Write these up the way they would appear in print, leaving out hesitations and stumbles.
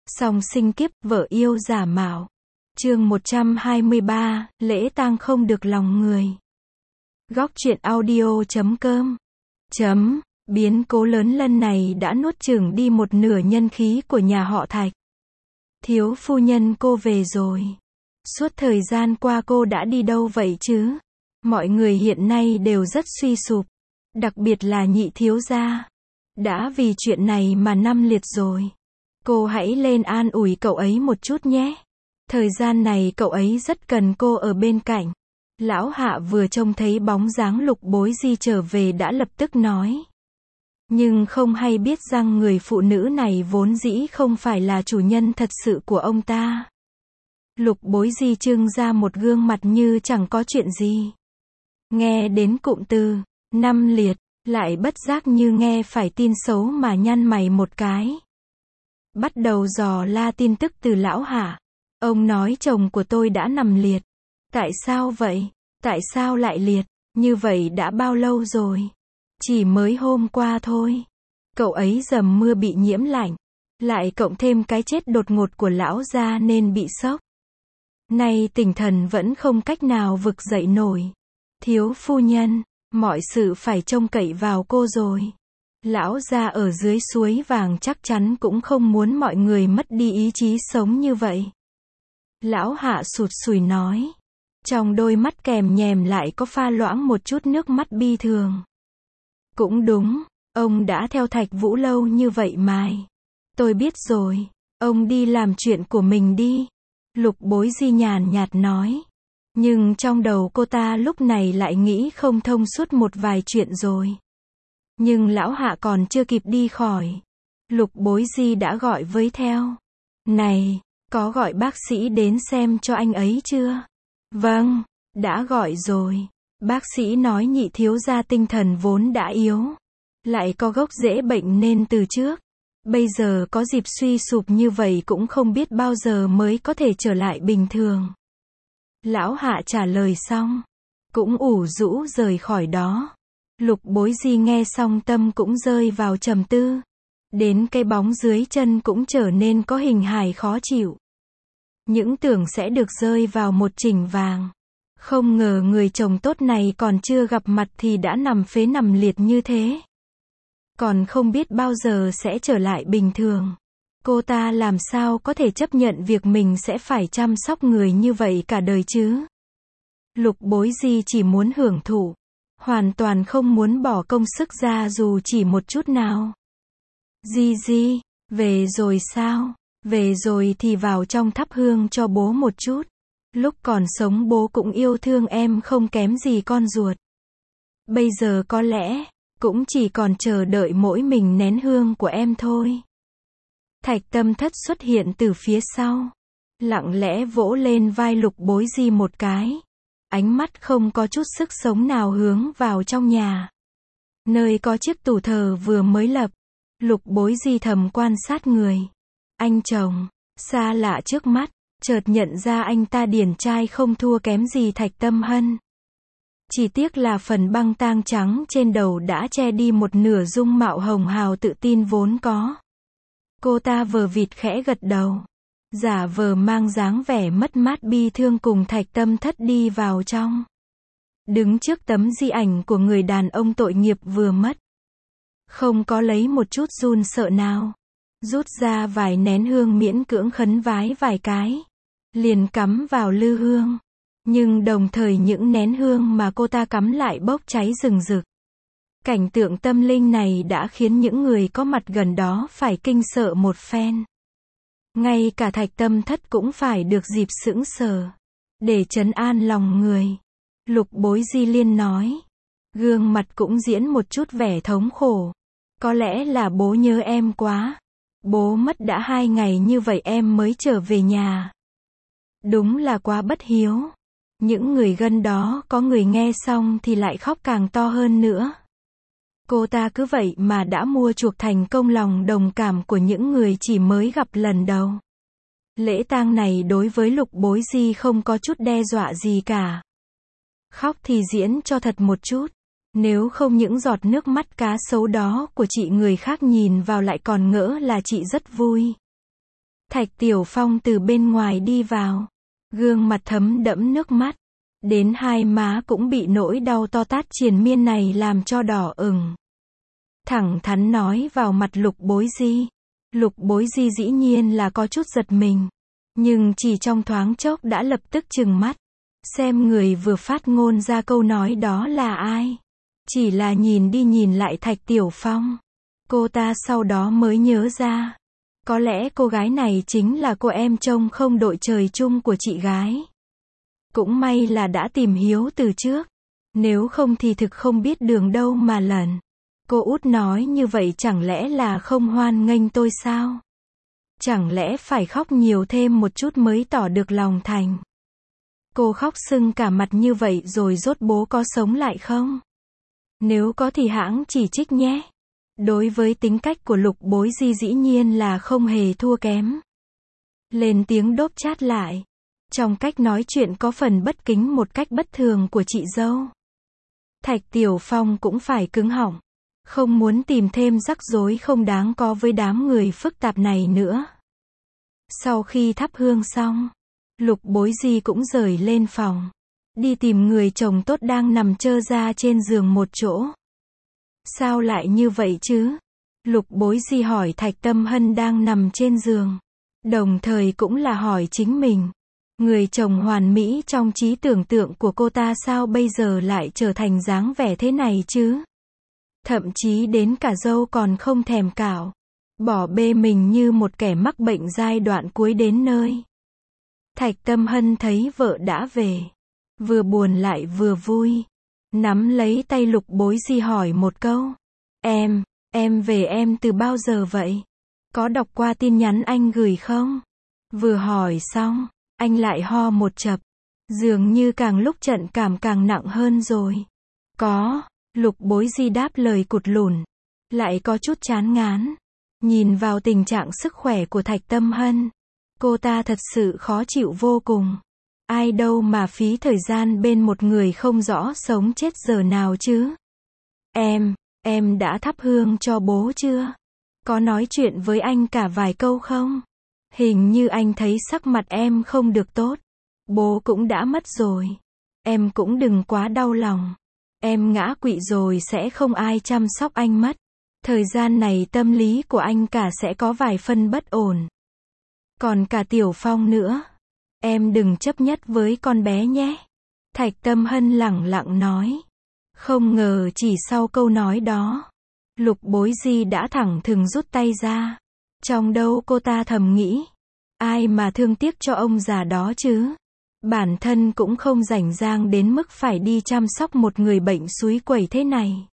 Song sinh kiếp, vợ yêu giả mạo. Chương 123, lễ tang không được lòng người. Góc truyện audio.com. Biến cố lớn lần này đã nuốt chửng đi một nửa nhân khí của nhà họ Thạch. Thiếu phu nhân cô về rồi. Suốt thời gian qua cô đã đi đâu vậy chứ? Mọi người hiện nay đều rất suy sụp. Đặc biệt là nhị thiếu gia. Đã vì chuyện này mà năm liệt rồi. Cô hãy lên an ủi cậu ấy một chút nhé. Thời gian này cậu ấy rất cần cô ở bên cạnh. Lão Hạ vừa trông thấy bóng dáng Lục Bối Di trở về đã lập tức nói. Nhưng không hay biết rằng người phụ nữ này vốn dĩ không phải là chủ nhân thật sự của ông ta. Lục Bối Di trưng ra một gương mặt như chẳng có chuyện gì. Nghe đến cụm từ năm liệt, lại bất giác như nghe phải tin xấu mà nhăn mày một cái. Bắt đầu dò la tin tức từ lão Hạ. Ông nói chồng của tôi đã nằm liệt. Tại sao vậy? Tại sao lại liệt? Như vậy đã bao lâu rồi? Chỉ mới hôm qua thôi. Cậu ấy dầm mưa bị nhiễm lạnh. Lại cộng thêm cái chết đột ngột của lão gia nên bị sốc. Nay tinh thần vẫn không cách nào vực dậy nổi. Thiếu phu nhân, mọi sự phải trông cậy vào cô rồi. Lão gia ở dưới suối vàng chắc chắn cũng không muốn mọi người mất đi ý chí sống như vậy. Lão Hạ sụt sùi nói. Trong đôi mắt kèm nhèm lại có pha loãng một chút nước mắt bi thường. Cũng đúng, ông đã theo Thạch Vũ lâu như vậy mài. Tôi biết rồi, ông đi làm chuyện của mình đi. Lục Bối Di nhàn nhạt nói. Nhưng trong đầu cô ta lúc này lại nghĩ không thông suốt một vài chuyện rồi. Nhưng lão Hạ còn chưa kịp đi khỏi. Lục Bối Di đã gọi với theo. Này, có gọi bác sĩ đến xem cho anh ấy chưa? Vâng, đã gọi rồi. Bác sĩ nói nhị thiếu gia tinh thần vốn đã yếu. Lại có gốc rễ bệnh nên từ trước. Bây giờ có dịp suy sụp như vậy cũng không biết bao giờ mới có thể trở lại bình thường. Lão Hạ trả lời xong. Cũng ủ rũ rời khỏi đó. Lục Bối Di nghe xong tâm cũng rơi vào trầm tư. Đến cái bóng dưới chân cũng trở nên có hình hài khó chịu. Những tưởng sẽ được rơi vào một chỉnh vàng. Không ngờ người chồng tốt này còn chưa gặp mặt thì đã nằm phế nằm liệt như thế. Còn không biết bao giờ sẽ trở lại bình thường. Cô ta làm sao có thể chấp nhận việc mình sẽ phải chăm sóc người như vậy cả đời chứ? Lục Bối Di chỉ muốn hưởng thụ. Hoàn toàn không muốn bỏ công sức ra dù chỉ một chút nào. Di, về rồi sao? Về rồi thì vào trong thắp hương cho bố một chút. Lúc còn sống bố cũng yêu thương em không kém gì con ruột. Bây giờ có lẽ, cũng chỉ còn chờ đợi mỗi mình nén hương của em thôi. Thạch Tâm Thất xuất hiện từ phía sau. Lặng lẽ vỗ lên vai Lục Bối Di một cái. Ánh mắt không có chút sức sống nào hướng vào trong nhà. Nơi có chiếc tủ thờ vừa mới lập. Lục Bối Di thầm quan sát người. Anh chồng, xa lạ trước mắt, chợt nhận ra anh ta điển trai không thua kém gì Thạch Tâm Hân. Chỉ tiếc là phần băng tang trắng trên đầu đã che đi một nửa dung mạo hồng hào tự tin vốn có. Cô ta vờ vịt khẽ gật đầu. Giả vờ mang dáng vẻ mất mát bi thương cùng Thạch Tâm Thất đi vào trong. Đứng trước tấm di ảnh của người đàn ông tội nghiệp vừa mất. Không có lấy một chút run sợ nào. Rút ra vài nén hương miễn cưỡng khấn vái vài cái. Liền cắm vào lư hương. Nhưng đồng thời những nén hương mà cô ta cắm lại bốc cháy rừng rực. Cảnh tượng tâm linh này đã khiến những người có mặt gần đó phải kinh sợ một phen. Ngay cả Thạch Tâm Thất cũng phải được dịp sững sờ. Để trấn an lòng người. Lục Bối Di liên nói. Gương mặt cũng diễn một chút vẻ thống khổ. Có lẽ là bố nhớ em quá. Bố mất đã 2 ngày như vậy em mới trở về nhà. Đúng là quá bất hiếu. Những người gần đó có người nghe xong thì lại khóc càng to hơn nữa. Cô ta cứ vậy mà đã mua chuộc thành công lòng đồng cảm của những người chỉ mới gặp lần đầu. Lễ tang này đối với Lục Bối Di không có chút đe dọa gì cả. Khóc thì diễn cho thật một chút. Nếu không những giọt nước mắt cá sấu đó của chị người khác nhìn vào lại còn ngỡ là chị rất vui. Thạch Tiểu Phong từ bên ngoài đi vào. Gương mặt thấm đẫm nước mắt. Đến hai má cũng bị nỗi đau to tát triền miên này làm cho đỏ ửng. Thẳng thắn nói vào mặt Lục Bối Di. Lục Bối Di dĩ nhiên là có chút giật mình. Nhưng chỉ trong thoáng chốc đã lập tức trừng mắt. Xem người vừa phát ngôn ra câu nói đó là ai. Chỉ là nhìn đi nhìn lại Thạch Tiểu Phong. Cô ta sau đó mới nhớ ra. Có lẽ cô gái này chính là cô em trông không đội trời chung của chị gái. Cũng may là đã tìm Hiếu từ trước. Nếu không thì thực không biết đường đâu mà lần. Cô út nói như vậy chẳng lẽ là không hoan nghênh tôi sao? Chẳng lẽ phải khóc nhiều thêm một chút mới tỏ được lòng thành? Cô khóc sưng cả mặt như vậy rồi rốt bố có sống lại không? Nếu có thì hãng chỉ trích nhé. Đối với tính cách của Lục Bối Di dĩ nhiên là không hề thua kém. Lên tiếng đốp chát lại. Trong cách nói chuyện có phần bất kính một cách bất thường của chị dâu. Thạch Tiểu Phong cũng phải cứng họng. Không muốn tìm thêm rắc rối không đáng có với đám người phức tạp này nữa. Sau khi thắp hương xong, Lục Bối Di cũng rời lên phòng. Đi tìm người chồng tốt đang nằm trơ ra trên giường một chỗ. Sao lại như vậy chứ? Lục Bối Di hỏi Thạch Tâm Hân đang nằm trên giường. Đồng thời cũng là hỏi chính mình. Người chồng hoàn mỹ trong trí tưởng tượng của cô ta sao bây giờ lại trở thành dáng vẻ thế này chứ? Thậm chí đến cả dâu còn không thèm cạo. Bỏ bê mình như một kẻ mắc bệnh giai đoạn cuối đến nơi. Thạch Tâm Hân thấy vợ đã về. Vừa buồn lại vừa vui. Nắm lấy tay Lục Bối Di hỏi một câu. Em về em từ bao giờ vậy? Có đọc qua tin nhắn anh gửi không? Vừa hỏi xong, anh lại ho một chập. Dường như càng lúc trận cảm càng nặng hơn rồi. Có, Lục Bối Di đáp lời cụt lủn. Lại có chút chán ngán. Nhìn vào tình trạng sức khỏe của Thạch Tâm Hân. Cô ta thật sự khó chịu vô cùng. Ai đâu mà phí thời gian bên một người không rõ sống chết giờ nào chứ. Em đã thắp hương cho bố chưa? Có nói chuyện với anh cả vài câu không? Hình như anh thấy sắc mặt em không được tốt. Bố cũng đã mất rồi. Em cũng đừng quá đau lòng. Em ngã quỵ rồi sẽ không ai chăm sóc anh mất. Thời gian này tâm lý của anh cả sẽ có vài phân bất ổn. Còn cả Tiểu Phong nữa. Em đừng chấp nhất với con bé nhé. Thạch Tâm Hân lẳng lặng nói. Không ngờ chỉ sau câu nói đó, Lục Bối Di đã thẳng thừng rút tay ra. Trong đầu cô ta thầm nghĩ. Ai mà thương tiếc cho ông già đó chứ? Bản thân cũng không rảnh rang đến mức phải đi chăm sóc một người bệnh súi quẩy thế này.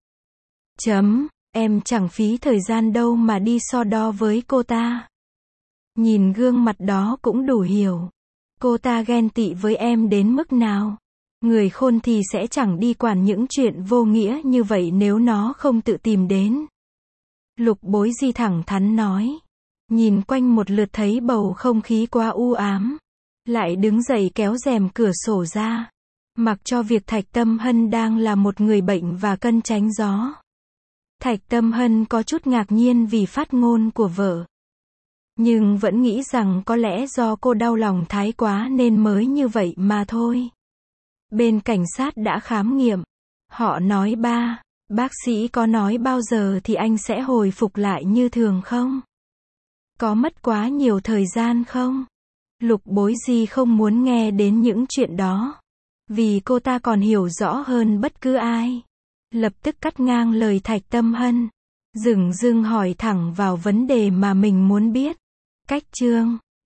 Em chẳng phí thời gian đâu mà đi so đo với cô ta. Nhìn gương mặt đó cũng đủ hiểu. Cô ta ghen tị với em đến mức nào. Người khôn thì sẽ chẳng đi quản những chuyện vô nghĩa như vậy nếu nó không tự tìm đến. Lục Bối Di thẳng thắn nói. Nhìn quanh một lượt thấy bầu không khí quá u ám. Lại đứng dậy kéo rèm cửa sổ ra. Mặc cho việc Thạch Tâm Hân đang là một người bệnh và cân tránh gió. Thạch Tâm Hân có chút ngạc nhiên vì phát ngôn của vợ. Nhưng vẫn nghĩ rằng có lẽ do cô đau lòng thái quá nên mới như vậy mà thôi. Bên cảnh sát đã khám nghiệm. Họ nói bác sĩ có nói bao giờ thì anh sẽ hồi phục lại như thường không? Có mất quá nhiều thời gian không? Lục Bối Di không muốn nghe đến những chuyện đó. Vì cô ta còn hiểu rõ hơn bất cứ ai. Lập tức cắt ngang lời Thạch Tâm Hân. Dửng dưng hỏi thẳng vào vấn đề mà mình muốn biết. Cách chương